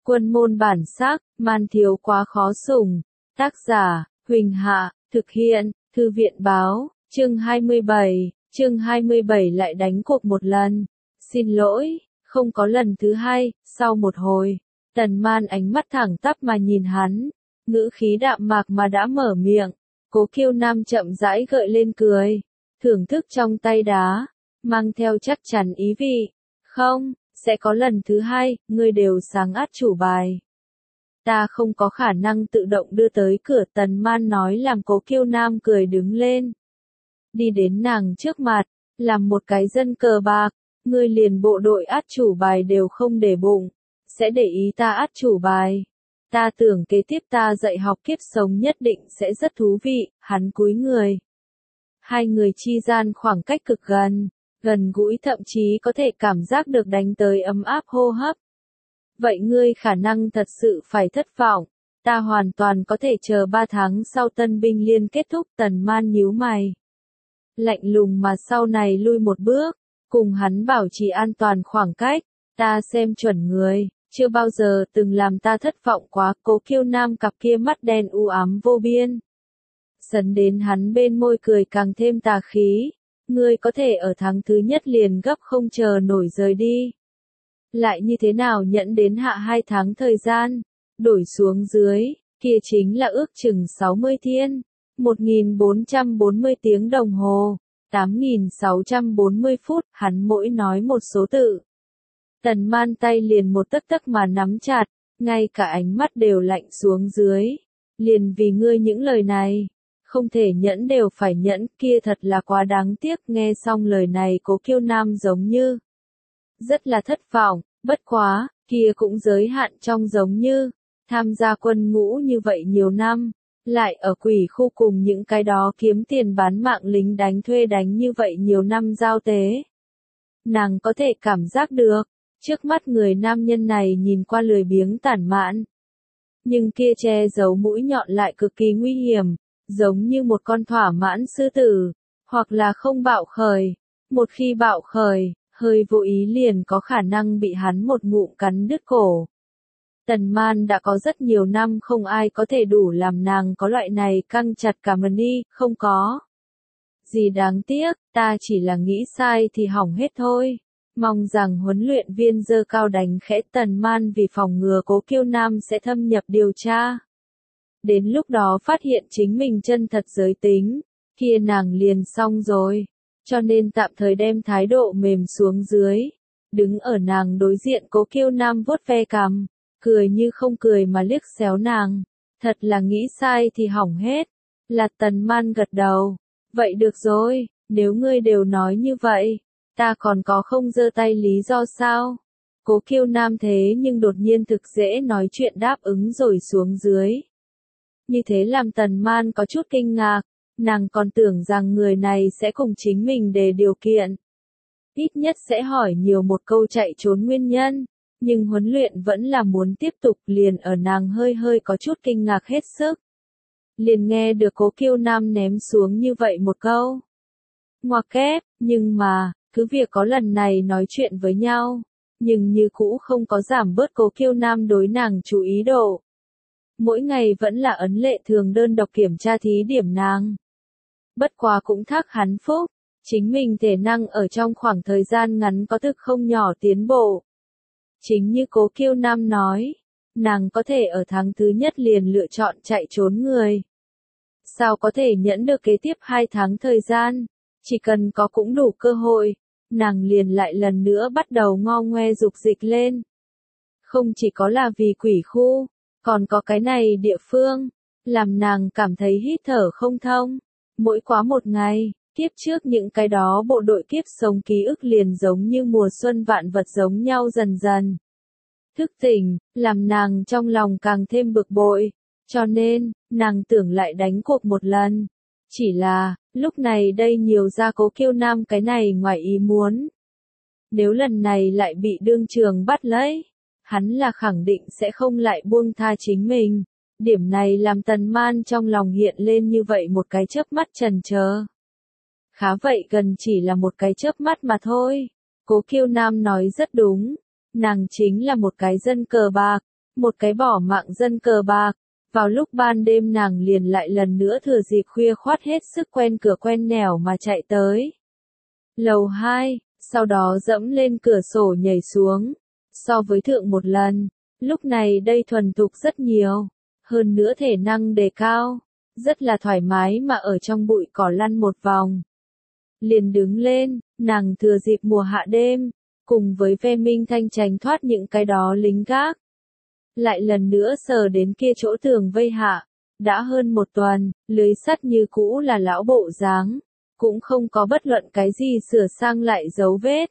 Quân môn bản sắc, man thiếu quá khó sủng. Tác giả, Huỳnh Hạ, thực hiện, Thư viện báo, chương 27, chương 27 lại đánh cuộc một lần. Xin lỗi, không có lần thứ hai. Sau một hồi, Tần Man ánh mắt thẳng tắp mà nhìn hắn, ngữ khí đạm mạc mà đã mở miệng. Cố Kiêu Nam chậm rãi gợi lên cười, thưởng thức trong tay đá, mang theo chắc chắn ý vị. Không, sẽ có lần thứ hai, ngươi đều sáng át chủ bài. Ta không có khả năng tự động đưa tới cửa. Tần Man nói làm Cố Kiêu Nam cười đứng lên. Đi đến nàng trước mặt, làm một cái dân cờ bạc, ngươi liền bộ đội át chủ bài đều không để bụng, sẽ để ý ta át chủ bài. Ta tưởng kế tiếp ta dạy học kiếp sống nhất định sẽ rất thú vị. Hắn cúi người. Hai người chi gian khoảng cách cực gần, gần gũi, thậm chí có thể cảm giác được đánh tới ấm áp hô hấp. Vậy ngươi khả năng thật sự phải thất vọng, ta hoàn toàn có thể chờ 3 tháng sau tân binh liên kết thúc. Tần Man nhíu mày, lạnh lùng mà sau này lui một bước, cùng hắn bảo trì an toàn khoảng cách. Ta xem chuẩn người, chưa bao giờ từng làm ta thất vọng quá. Cố Kiêu Nam cặp kia mắt đen u ám vô biên, sấn đến hắn bên môi cười càng thêm tà khí. Ngươi có thể ở tháng thứ nhất liền gấp không chờ nổi rời đi. Lại như thế nào nhẫn đến hạ 2 tháng thời gian, đổi xuống dưới, kia chính là ước chừng 60 thiên, 1440 tiếng đồng hồ, 8640 phút. Hắn mỗi nói một số tự, Tần Man tay liền một tấc tấc mà nắm chặt, ngay cả ánh mắt đều lạnh xuống dưới. Liền vì ngươi những lời này, không thể nhẫn đều phải nhẫn, kia thật là quá đáng tiếc. Nghe xong lời này Cố Kiêu Nam giống như rất là thất vọng, bất quá, kia cũng giới hạn trong giống như, tham gia quân ngũ như vậy nhiều năm, lại ở quỷ khu cùng những cái đó kiếm tiền bán mạng lính đánh thuê đánh như vậy nhiều năm giao tế. Nàng có thể cảm giác được, trước mắt người nam nhân này nhìn qua lười biếng tản mạn, nhưng kia che giấu mũi nhọn lại cực kỳ nguy hiểm, giống như một con thỏa mãn sư tử, hoặc là không bạo khởi. Một khi bạo khởi, hơi vô ý liền có khả năng bị hắn một ngụm cắn đứt cổ. Tần Man đã có rất nhiều năm không ai có thể đủ làm nàng có loại này căng chặt cả mani, không có gì đáng tiếc, ta chỉ là nghĩ sai thì hỏng hết thôi. Mong rằng huấn luyện viên giơ cao đánh khẽ. Tần Man vì phòng ngừa Cố Kiêu Nam sẽ thâm nhập điều tra, đến lúc đó phát hiện chính mình chân thật giới tính, kia nàng liền xong rồi. Cho nên tạm thời đem thái độ mềm xuống dưới, đứng ở nàng đối diện. Cố Kiêu Nam vuốt ve cằm, cười như không cười mà liếc xéo nàng. Thật là nghĩ sai thì hỏng hết. Là Tần Man gật đầu. Vậy được rồi, nếu ngươi đều nói như vậy, ta còn có không giơ tay lý do sao? Cố Kiêu Nam thế nhưng đột nhiên thực dễ nói chuyện đáp ứng rồi xuống dưới. Như thế làm Tần Man có chút kinh ngạc, nàng còn tưởng rằng người này sẽ cùng chính mình đề điều kiện. Ít nhất sẽ hỏi nhiều một câu chạy trốn nguyên nhân, nhưng huấn luyện vẫn là muốn tiếp tục. Liền ở nàng hơi có chút kinh ngạc hết sức, liền nghe được Cố Kiêu Nam ném xuống như vậy một câu. Ngoặc kép, nhưng mà, cứ việc có lần này nói chuyện với nhau, nhưng như cũ không có giảm bớt Cố Kiêu Nam đối nàng chú ý độ. Mỗi ngày vẫn là ấn lệ thường đơn độc kiểm tra thí điểm nàng. Bất quá cũng thác hắn phúc, chính mình thể năng ở trong khoảng thời gian ngắn có thực không nhỏ tiến bộ. Chính như Cố Kiêu Nam nói, nàng có thể ở tháng thứ nhất liền lựa chọn chạy trốn người. Sao có thể nhẫn được kế tiếp 2 tháng thời gian, chỉ cần có cũng đủ cơ hội, nàng liền lại lần nữa bắt đầu ngo ngoe dục dịch lên. Không chỉ có là vì quỷ khu, còn có cái này địa phương, làm nàng cảm thấy hít thở không thông. Mỗi quá một ngày, kiếp trước những cái đó bộ đội kiếp sống ký ức liền giống như mùa xuân vạn vật giống nhau dần dần thức tỉnh, làm nàng trong lòng càng thêm bực bội. Cho nên, nàng tưởng lại đánh cuộc một lần. Chỉ là, lúc này đây nhiều ra Cố Kiêu Nam cái này ngoài ý muốn. Nếu lần này lại bị đương trường bắt lấy, hắn là khẳng định sẽ không lại buông tha chính mình. Điểm này làm Tần Man trong lòng hiện lên như vậy một cái chớp mắt chần chờ. Khá vậy gần chỉ là một cái chớp mắt mà thôi. Cố Kiêu Nam nói rất đúng. Nàng chính là một cái dân cờ bạc, một cái bỏ mạng dân cờ bạc. Vào lúc ban đêm nàng liền lại lần nữa thừa dịp khuya khoắt hết sức quen cửa quen nẻo mà chạy tới lầu 2, sau đó dẫm lên cửa sổ nhảy xuống. So với thượng một lần, lúc này đây thuần thục rất nhiều, hơn nữa thể năng đề cao, rất là thoải mái mà ở trong bụi cỏ lăn một vòng. Liền đứng lên, nàng thừa dịp mùa hạ đêm, cùng với ve minh thanh tránh thoát những cái đó lính gác. Lại lần nữa sờ đến kia chỗ tường vây hạ, đã hơn một tuần, lưới sắt như cũ là lão bộ dáng, cũng không có bất luận cái gì sửa sang lại dấu vết.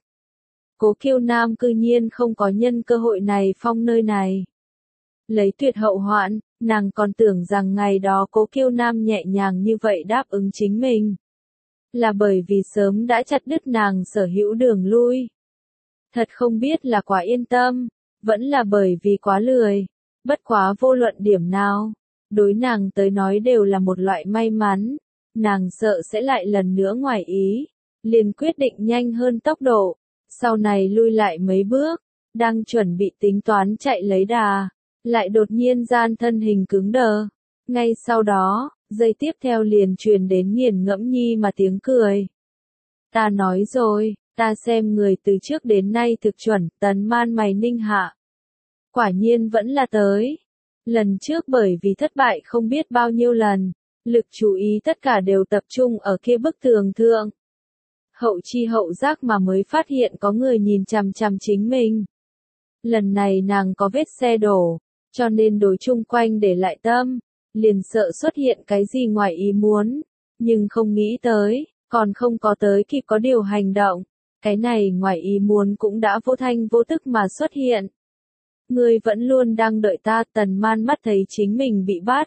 Cố Kiêu Nam cư nhiên không có nhân cơ hội này phong nơi này. Lấy tuyệt hậu hoạn, nàng còn tưởng rằng ngày đó Cố Kiêu Nam nhẹ nhàng như vậy đáp ứng chính mình. Là bởi vì sớm đã chặt đứt nàng sở hữu đường lui. Thật không biết là quá yên tâm, vẫn là bởi vì quá lười. Bất quá vô luận điểm nào, đối nàng tới nói đều là một loại may mắn. Nàng sợ sẽ lại lần nữa ngoài ý, liền quyết định nhanh hơn tốc độ. Sau này lui lại mấy bước, đang chuẩn bị tính toán chạy lấy đà, lại đột nhiên gian thân hình cứng đờ. Ngay sau đó, giây tiếp theo liền truyền đến nghiền ngẫm nhi mà tiếng cười. Ta nói rồi, ta xem người từ trước đến nay thực chuẩn, Tần Man mày ninh hạ. Quả nhiên vẫn là tới. Lần trước bởi vì thất bại không biết bao nhiêu lần, lực chú ý tất cả đều tập trung ở kia bức tường thượng. Hậu chi hậu giác mà mới phát hiện có người nhìn chằm chằm chính mình. Lần này nàng có vết xe đổ, cho nên đối chung quanh để lại tâm, liền sợ xuất hiện cái gì ngoài ý muốn, nhưng không nghĩ tới, còn không có tới kịp có điều hành động, cái này ngoài ý muốn cũng đã vô thanh vô tức mà xuất hiện. Ngươi vẫn luôn đang đợi ta. Tần Man mắt thấy chính mình bị bắt.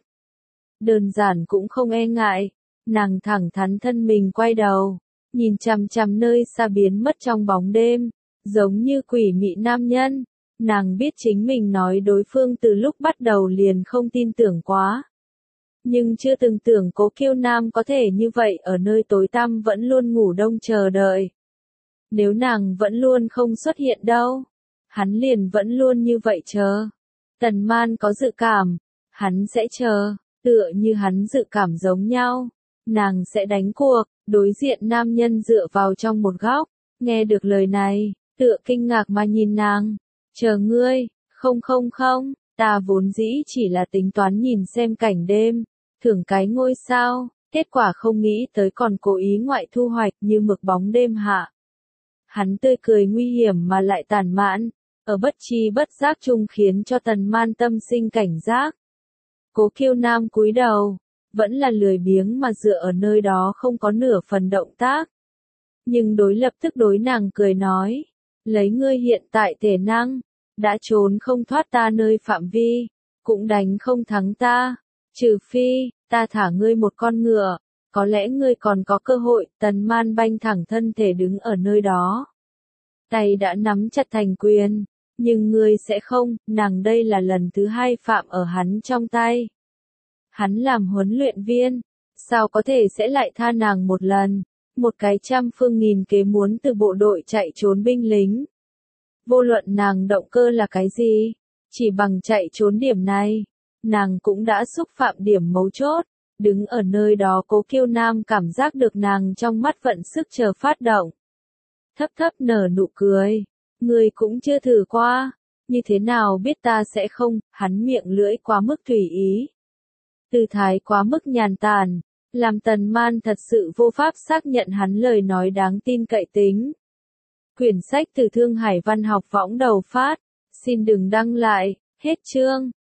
Đơn giản cũng không e ngại, nàng thẳng thắn thân mình quay đầu, nhìn chằm chằm nơi xa biến mất trong bóng đêm, giống như quỷ mị nam nhân. Nàng biết chính mình nói đối phương từ lúc bắt đầu liền không tin tưởng quá. Nhưng chưa từng tưởng Cố Kiêu Nam có thể như vậy ở nơi tối tăm vẫn luôn ngủ đông chờ đợi. Nếu nàng vẫn luôn không xuất hiện đâu, hắn liền vẫn luôn như vậy chờ. Tần Man có dự cảm, hắn sẽ chờ, tựa như hắn dự cảm giống nhau. Nàng sẽ đánh cuộc. Đối diện nam nhân dựa vào trong một góc, nghe được lời này, tựa kinh ngạc mà nhìn nàng. Chờ ngươi, không, ta vốn dĩ chỉ là tính toán nhìn xem cảnh đêm, thưởng cái ngôi sao, kết quả không nghĩ tới còn cố ý ngoại thu hoạch như mực bóng đêm hạ. Hắn tươi cười nguy hiểm mà lại tàn mãn, ở bất chi bất giác chung khiến cho Tần Man tâm sinh cảnh giác. Cố Kiêu Nam cúi đầu, vẫn là lười biếng mà dựa ở nơi đó không có nửa phần động tác. Nhưng đối lập tức đối nàng cười nói, lấy ngươi hiện tại thể năng, đã trốn không thoát ta nơi phạm vi, cũng đánh không thắng ta, trừ phi, ta thả ngươi một con ngựa, có lẽ ngươi còn có cơ hội. Tần Man banh thẳng thân thể đứng ở nơi đó. Tay đã nắm chặt thành quyền, nhưng ngươi sẽ không, nàng đây là lần thứ 2 phạm ở hắn trong tay. Hắn làm huấn luyện viên, sao có thể sẽ lại tha nàng một lần, một cái trăm phương nghìn kế muốn từ bộ đội chạy trốn binh lính. Vô luận nàng động cơ là cái gì, chỉ bằng chạy trốn điểm này, nàng cũng đã xúc phạm điểm mấu chốt. Đứng ở nơi đó Cố Kiêu Nam cảm giác được nàng trong mắt vận sức chờ phát động. Thấp thấp nở nụ cười, ngươi cũng chưa thử qua, như thế nào biết ta sẽ không. Hắn miệng lưỡi quá mức tùy ý, tư thái quá mức nhàn tản, làm Tần Man thật sự vô pháp xác nhận hắn lời nói đáng tin cậy tính. Quyển sách từ Thương Hải Văn học võng đầu phát, xin đừng đăng lại, hết chương.